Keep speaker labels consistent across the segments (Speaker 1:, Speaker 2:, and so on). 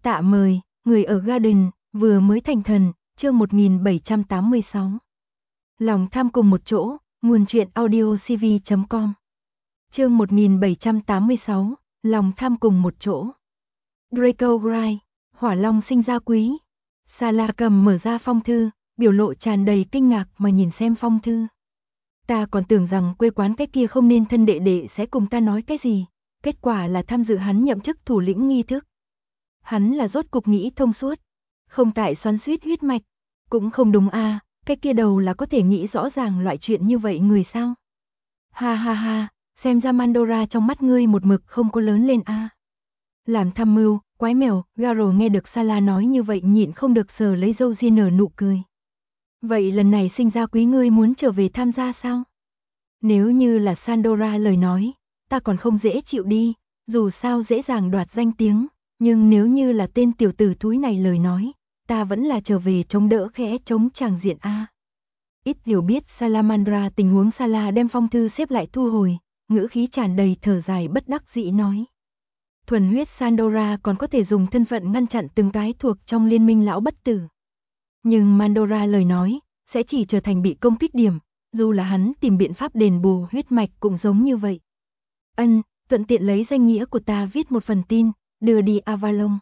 Speaker 1: Tạ mời, người ở Garden, vừa mới thành thần, chương 1786. Lòng tham cùng một chỗ, nguồn truyện audiocv.com. Chương 1786, lòng tham cùng một chỗ. Draco Wright, Hỏa Long sinh ra quý. Sala cầm mở ra phong thư, biểu lộ tràn đầy kinh ngạc mà nhìn xem phong thư. Ta còn tưởng rằng quê quán cái kia không nên thân đệ đệ sẽ cùng ta nói cái gì, kết quả là tham dự hắn nhậm chức thủ lĩnh nghi thức. Hắn là rốt cục nghĩ thông suốt, không tại xoắn xuýt huyết mạch, cũng không đúng a, cái kia đầu là có thể nghĩ rõ ràng loại chuyện như vậy người sao? Ha ha ha, xem ra Mandora trong mắt ngươi một mực không có lớn lên a. Làm tham mưu, quái mèo, Garo nghe được Sala nói như vậy nhịn không được sờ lấy râu ria nở nụ cười. Vậy lần này sinh ra quý ngươi muốn trở về tham gia sao? Nếu như là Sandora lời nói, ta còn không dễ chịu đi, dù sao dễ dàng đoạt danh tiếng, nhưng nếu như là tên tiểu tử thúi này lời nói, ta vẫn là trở về chống đỡ khẽ chống tràng diện a. Ít hiểu biết Salamandra tình huống Sala đem phong thư xếp lại thu hồi, ngữ khí tràn đầy thở dài bất đắc dĩ nói. Thuần huyết Sandora còn có thể dùng thân phận ngăn chặn từng cái thuộc trong liên minh lão bất tử. Nhưng Mandora lời nói, sẽ chỉ trở thành bị công kích điểm, dù là hắn tìm biện pháp đền bù huyết mạch cũng giống như vậy. Thuận tiện lấy danh nghĩa của ta viết một phần tin, đưa đi Avalon.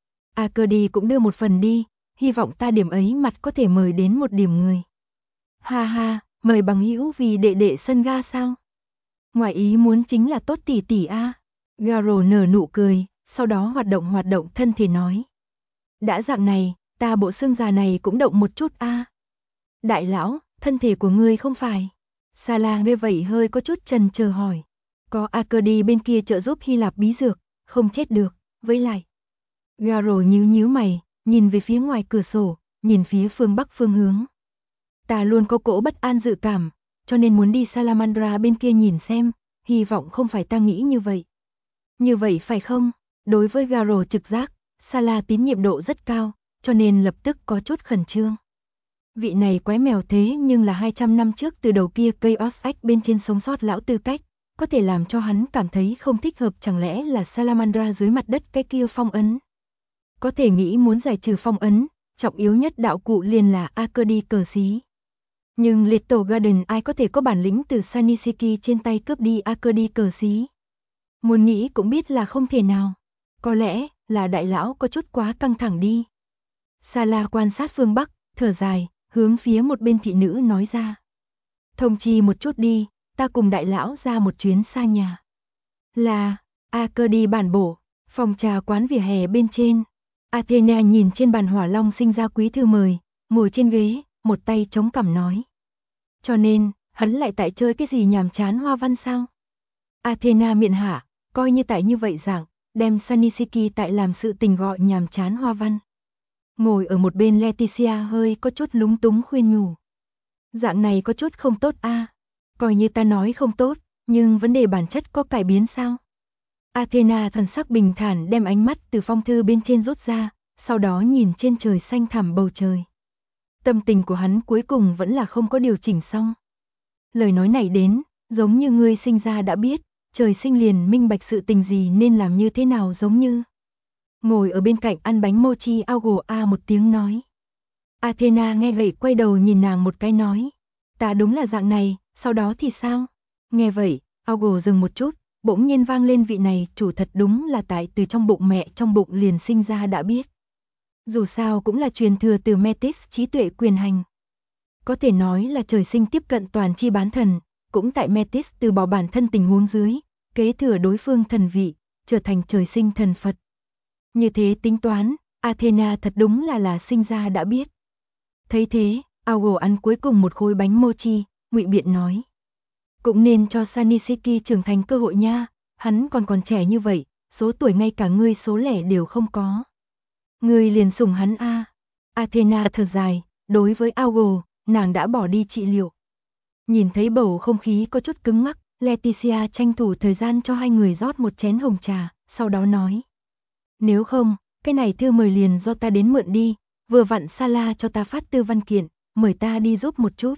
Speaker 1: Arcady cũng đưa một phần đi, hy vọng ta điểm ấy mặt có thể mời đến một điểm người. Ha ha, mời bằng hữu vì đệ đệ sân ga sao? Ngoài ý muốn chính là tốt tỷ tỷ a. Garo nở nụ cười, sau đó hoạt động thân thể nói. Đã dạng này, ta bộ xương già này cũng động một chút a. Đại lão, thân thể của ngươi không phải. Sala nghe vậy hơi có chút chần chờ hỏi. Có Arcady bên kia trợ giúp Hy Lạp bí dược, không chết được, với lại. Garo nhíu mày, nhìn về phía ngoài cửa sổ, nhìn phía phương bắc phương hướng. Ta luôn có cỗ bất an dự cảm, cho nên muốn đi Salamandra bên kia nhìn xem, hy vọng không phải ta nghĩ như vậy. Như vậy phải không? Đối với Garo trực giác, Sala tín nhiệm độ rất cao, cho nên lập tức có chút khẩn trương. Vị này quái mèo thế nhưng là 200 năm trước từ đầu kia cây Osx bên trên sống sót lão tư cách, có thể làm cho hắn cảm thấy không thích hợp, chẳng lẽ là Salamandra dưới mặt đất cái kia phong ấn. Có thể nghĩ muốn giải trừ phong ấn, trọng yếu nhất đạo cụ liền là Arcady cờ xí. Nhưng Little Garden ai có thể có bản lĩnh từ Sanisiki trên tay cướp đi Arcady cờ xí. Muốn nghĩ cũng biết là không thể nào. Có lẽ là đại lão có chút quá căng thẳng đi. Sala quan sát phương Bắc, thở dài, hướng phía một bên thị nữ nói ra. Thông chi một chút đi, ta cùng đại lão ra một chuyến xa nhà. Là, Arcady bản bổ, phòng trà quán vỉa hè bên trên. Athena nhìn trên bàn Hỏa Long sinh ra quý thư mời, ngồi trên ghế, một tay chống cằm nói. Cho nên, hắn lại tại chơi cái gì nhàm chán hoa văn sao? Athena miệng hả, coi như tại như vậy dạng, đem Sanisiki tại làm sự tình gọi nhàm chán hoa văn. Ngồi ở một bên Leticia hơi có chút lúng túng khuyên nhủ. Dạng này có chút không tốt a. Coi như ta nói không tốt, nhưng vấn đề bản chất có cải biến sao? Athena thần sắc bình thản đem ánh mắt từ phong thư bên trên rút ra, sau đó nhìn trên trời xanh thẳm bầu trời. Tâm tình của hắn cuối cùng vẫn là không có điều chỉnh xong. Lời nói này đến, giống như ngươi sinh ra đã biết, trời sinh liền minh bạch sự tình gì nên làm như thế nào giống như. Ngồi ở bên cạnh ăn bánh mochi Augo a một tiếng nói. Athena nghe vậy quay đầu nhìn nàng một cái nói. Ta đúng là dạng này, sau đó thì sao? Nghe vậy, Augo dừng một chút, bỗng nhiên vang lên vị này chủ thật đúng là tại từ trong bụng mẹ trong bụng liền sinh ra đã biết. Dù sao cũng là truyền thừa từ Metis trí tuệ quyền hành. Có thể nói là trời sinh tiếp cận toàn chi bán thần, cũng tại Metis từ bỏ bản thân tình huống dưới, kế thừa đối phương thần vị, trở thành trời sinh thần Phật. Như thế tính toán, Athena thật đúng là sinh ra đã biết. Thấy thế, Augo ăn cuối cùng một khối bánh mochi, ngụy biện nói. Cũng nên cho Sanisiki trưởng thành cơ hội nha, hắn còn trẻ như vậy, số tuổi ngay cả ngươi số lẻ đều không có. Ngươi liền sủng hắn a. Athena thở dài, đối với Augo, nàng đã bỏ đi trị liệu. Nhìn thấy bầu không khí có chút cứng ngắc, Leticia tranh thủ thời gian cho hai người rót một chén hồng trà, sau đó nói. Nếu không, cái này thư mời liền do ta đến mượn đi, vừa vặn Sala cho ta phát tư văn kiện, mời ta đi giúp một chút.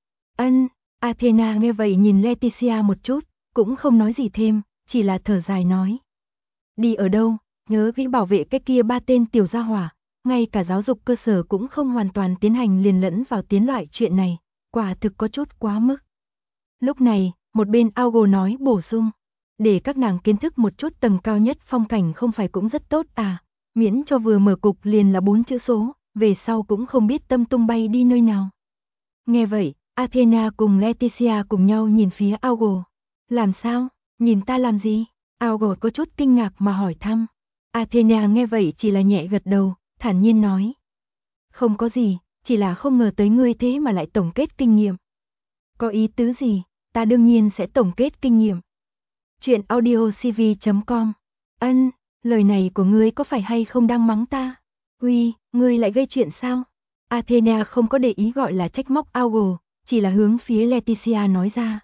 Speaker 1: Athena nghe vậy nhìn Leticia một chút, cũng không nói gì thêm, chỉ là thở dài nói. Đi ở đâu, nhớ kỹ bảo vệ cái kia 3 tên tiểu gia hỏa, ngay cả giáo dục cơ sở cũng không hoàn toàn tiến hành liền lẫn vào tiến loại chuyện này, quả thực có chút quá mức. Lúc này, một bên Augo nói bổ sung, để các nàng kiến thức một chút tầng cao nhất phong cảnh không phải cũng rất tốt à, miễn cho vừa mở cục liền là 4 chữ số, về sau cũng không biết tâm tung bay đi nơi nào. Nghe vậy, Athena cùng Leticia cùng nhau nhìn phía Augo. Làm sao? Nhìn ta làm gì? Augo có chút kinh ngạc mà hỏi thăm. Athena nghe vậy chỉ là nhẹ gật đầu, thản nhiên nói. Không có gì, chỉ là không ngờ tới ngươi thế mà lại tổng kết kinh nghiệm. Có ý tứ gì? Ta đương nhiên sẽ tổng kết kinh nghiệm. Chuyện audiocv.com. Ân, lời này của ngươi có phải hay không đang mắng ta? Uy, ngươi lại gây chuyện sao? Athena không có để ý gọi là trách móc Augo, chỉ là hướng phía Leticia nói ra.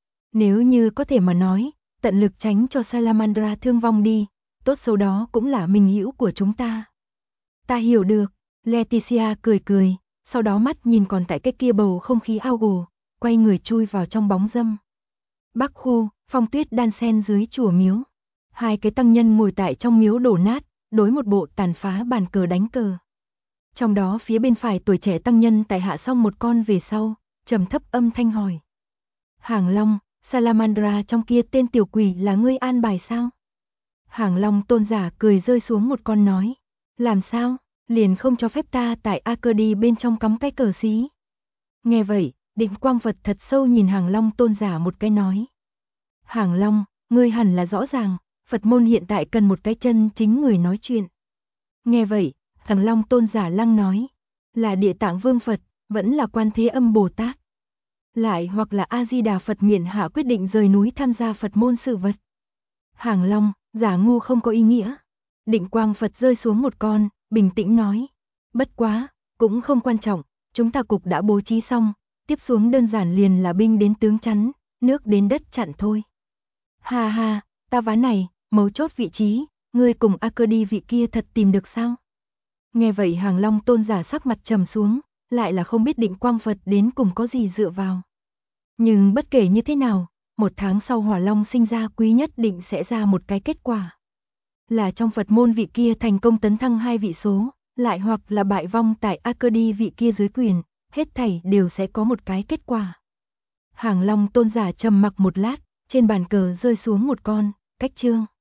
Speaker 1: Nếu như có thể mà nói, tận lực tránh cho Salamandra thương vong đi, tốt xấu đó cũng là minh hữu của chúng ta. Ta hiểu được, Leticia cười cười, sau đó mắt nhìn còn tại cái kia bầu không khí Augo, quay người chui vào trong bóng râm. Bắc khu, phong tuyết đan sen dưới chùa miếu. Hai cái tăng nhân ngồi tại trong miếu đổ nát, đối một bộ tàn phá bàn cờ đánh cờ. Trong đó phía bên phải tuổi trẻ tăng nhân tại hạ xong một con về sau, trầm thấp âm thanh hỏi. Hàng Long, Salamandra trong kia tên tiểu quỷ là ngươi an bài sao? Hàng Long tôn giả cười rơi xuống một con nói. Làm sao, liền không cho phép ta tại Arcady bên trong cắm cái cờ xí. Nghe vậy, Định Quang Phật thật sâu nhìn Hàng Long tôn giả một cái nói. Hàng Long, ngươi hẳn là rõ ràng, Phật môn hiện tại cần một cái chân chính người nói chuyện. Nghe vậy, Hàng Long tôn giả lăng nói. Là Địa Tạng Vương Phật, vẫn là Quan Thế Âm Bồ Tát. Lại hoặc là A-di-đà Phật miện hạ quyết định rời núi tham gia Phật môn sự vật. Hàng Long, giả ngu không có ý nghĩa. Định Quang Phật rơi xuống một con, bình tĩnh nói. Bất quá, cũng không quan trọng, chúng ta cục đã bố trí xong, tiếp xuống đơn giản liền là binh đến tướng chắn, nước đến đất chặn thôi. Ha ha, ta ván này, mấu chốt vị trí, ngươi cùng Arcady vị kia thật tìm được sao? Nghe vậy Hàng Long tôn giả sắc mặt trầm xuống, lại là không biết Định Quang Phật đến cùng có gì dựa vào. Nhưng bất kể như thế nào, 1 tháng sau Hỏa Long sinh ra quý nhất định sẽ ra một cái kết quả. Là trong Phật môn vị kia thành công tấn thăng 2 vị số, lại hoặc là bại vong tại Arcady vị kia dưới quyền, hết thảy đều sẽ có một cái kết quả. Hàng Long tôn giả trầm mặc một lát, trên bàn cờ rơi xuống một con, cách chương.